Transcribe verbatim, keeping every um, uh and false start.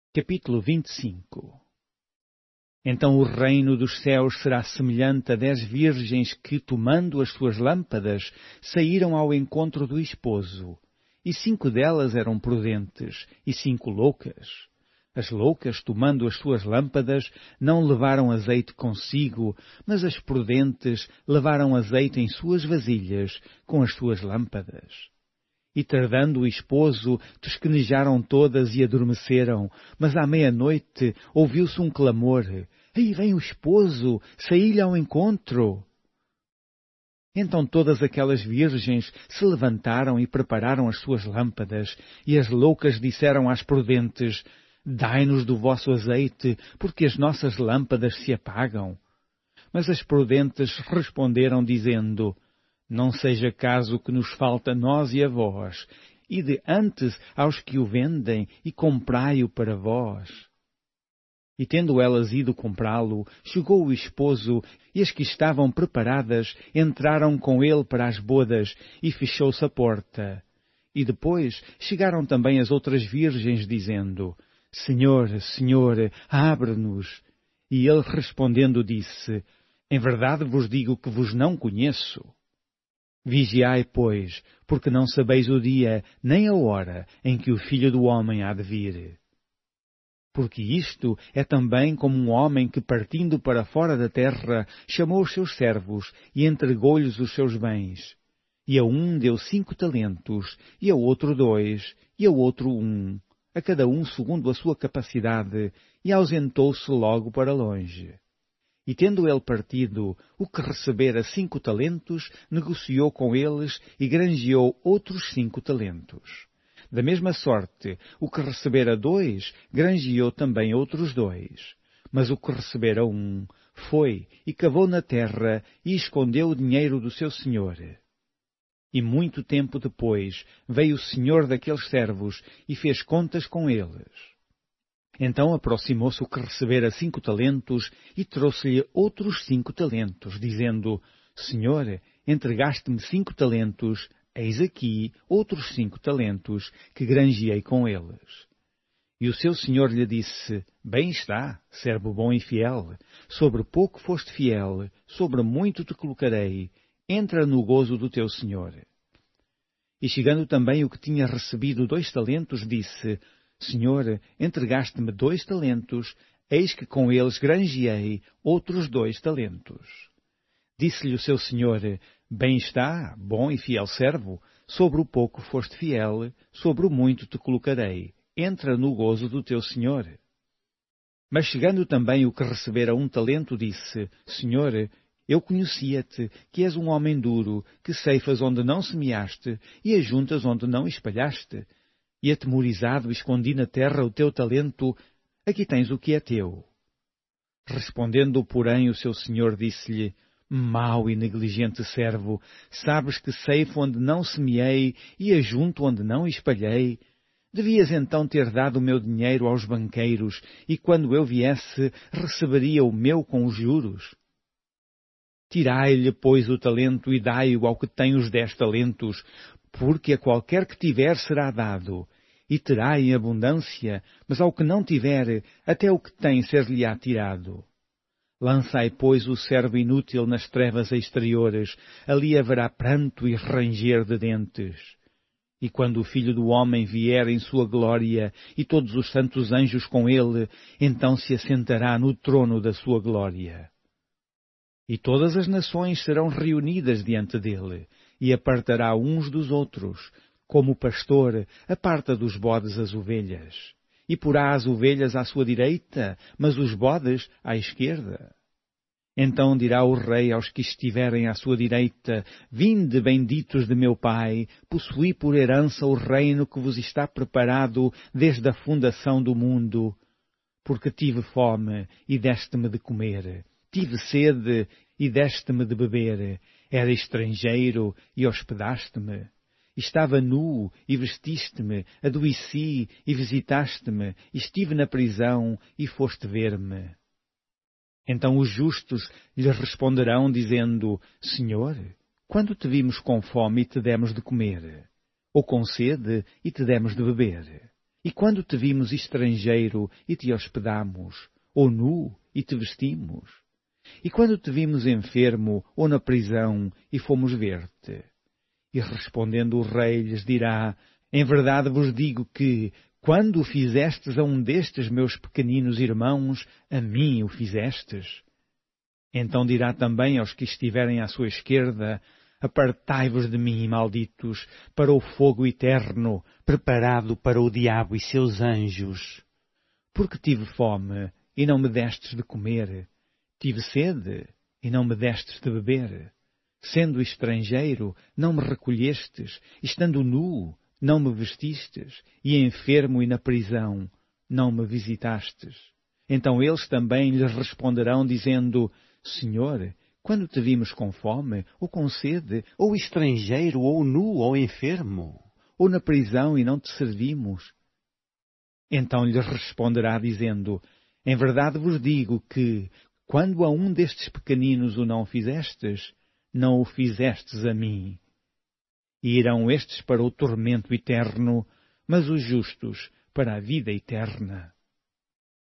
Capítulo vinte e cinco. Então o reino dos céus será semelhante a dez virgens que, tomando as suas lâmpadas, saíram ao encontro do esposo. E cinco delas eram prudentes, e cinco loucas. As loucas, tomando as suas lâmpadas, não levaram azeite consigo, mas as prudentes levaram azeite em suas vasilhas, com as suas lâmpadas. E tardando o esposo, tosquenejaram todas e adormeceram, mas à meia-noite ouviu-se um clamor: Aí vem o esposo, saí-lhe ao encontro. Então todas aquelas virgens se levantaram e prepararam as suas lâmpadas, e as loucas disseram às prudentes: Dai-nos do vosso azeite, porque as nossas lâmpadas se apagam. Mas as prudentes responderam, dizendo: Não seja caso que nos falta a nós e a vós, ide antes aos que o vendem e comprai-o para vós. E tendo elas ido comprá-lo, chegou o esposo, e as que estavam preparadas entraram com ele para as bodas, e fechou-se a porta. E depois chegaram também as outras virgens, dizendo: Senhor, Senhor, abre-nos. E ele respondendo disse: Em verdade vos digo que vos não conheço. Vigiai, pois, porque não sabeis o dia nem a hora em que o Filho do Homem há de vir. Porque isto é também como um homem que, partindo para fora da terra, chamou os seus servos e entregou-lhes os seus bens. E a um deu cinco talentos, e a outro dois, e a outro um, a cada um segundo a sua capacidade, e ausentou-se logo para longe. E tendo ele partido, o que recebera cinco talentos, negociou com eles e granjeou outros cinco talentos. Da mesma sorte, o que recebera dois, granjeou também outros dois. Mas o que recebera um, foi e cavou na terra e escondeu o dinheiro do seu senhor. E muito tempo depois veio o senhor daqueles servos e fez contas com eles. Então aproximou-se o que recebera cinco talentos e trouxe-lhe outros cinco talentos, dizendo: Senhor, entregaste-me cinco talentos, eis aqui outros cinco talentos que granjeei com eles. E o seu senhor lhe disse: Bem está, servo bom e fiel, sobre pouco foste fiel, sobre muito te colocarei, entra no gozo do teu senhor. E chegando também o que tinha recebido dois talentos, disse: Senhor, entregaste-me dois talentos, eis que com eles granjeei outros dois talentos. Disse-lhe o seu senhor: Bem está, bom e fiel servo, sobre o pouco foste fiel, sobre o muito te colocarei, entra no gozo do teu senhor. Mas chegando também o que recebera um talento, disse: Senhor, eu conhecia-te, que és um homem duro, que ceifas onde não semeaste e ajuntas onde não espalhaste. E atemorizado escondi na terra o teu talento, aqui tens o que é teu. Respondendo, porém, o seu senhor disse-lhe: Mau e negligente servo, sabes que ceifo onde não semeei e ajunto onde não espalhei? Devias então ter dado o meu dinheiro aos banqueiros, e quando eu viesse, receberia o meu com os juros. Tirai-lhe, pois, o talento e dai-o ao que tem os dez talentos, porque a qualquer que tiver será dado, e terá em abundância, mas ao que não tiver, até o que tem ser-lhe-á tirado. Lançai, pois, o servo inútil nas trevas exteriores, ali haverá pranto e ranger de dentes. E quando o Filho do Homem vier em sua glória, e todos os santos anjos com ele, então se assentará no trono da sua glória. E todas as nações serão reunidas diante dele, e apartará uns dos outros, como o pastor aparta dos bodes as ovelhas. E porá as ovelhas à sua direita, mas os bodes à esquerda. Então dirá o rei aos que estiverem à sua direita: Vinde, benditos de meu Pai, possuí por herança o reino que vos está preparado desde a fundação do mundo. Porque tive fome e deste-me de comer, tive sede e deste-me de beber, era estrangeiro e hospedaste-me. Estava nu e vestiste-me, adoeci e visitaste-me, estive na prisão e foste ver-me. Então os justos lhe responderão, dizendo: Senhor, quando te vimos com fome e te demos de comer? Ou com sede e te demos de beber? E quando te vimos estrangeiro e te hospedamos, ou nu e te vestimos? E quando te vimos enfermo ou na prisão e fomos ver-te? E respondendo o rei lhes dirá: em verdade vos digo que, quando o fizestes a um destes meus pequeninos irmãos, a mim o fizestes. Então dirá também aos que estiverem à sua esquerda: apartai-vos de mim, malditos, para o fogo eterno, preparado para o diabo e seus anjos. Porque tive fome, e não me destes de comer. Tive sede, e não me destes de beber. Sendo estrangeiro, não me recolhestes. Estando nu, não me vestistes. E enfermo e na prisão, não me visitastes. Então eles também lhes responderão, dizendo: Senhor, quando te vimos com fome, ou com sede, ou estrangeiro, ou nu, ou enfermo, ou na prisão e não te servimos? Então lhes responderá, dizendo: em verdade vos digo que, quando a um destes pequeninos o não fizestes, não o fizestes a mim. E irão estes para o tormento eterno, mas os justos para a vida eterna.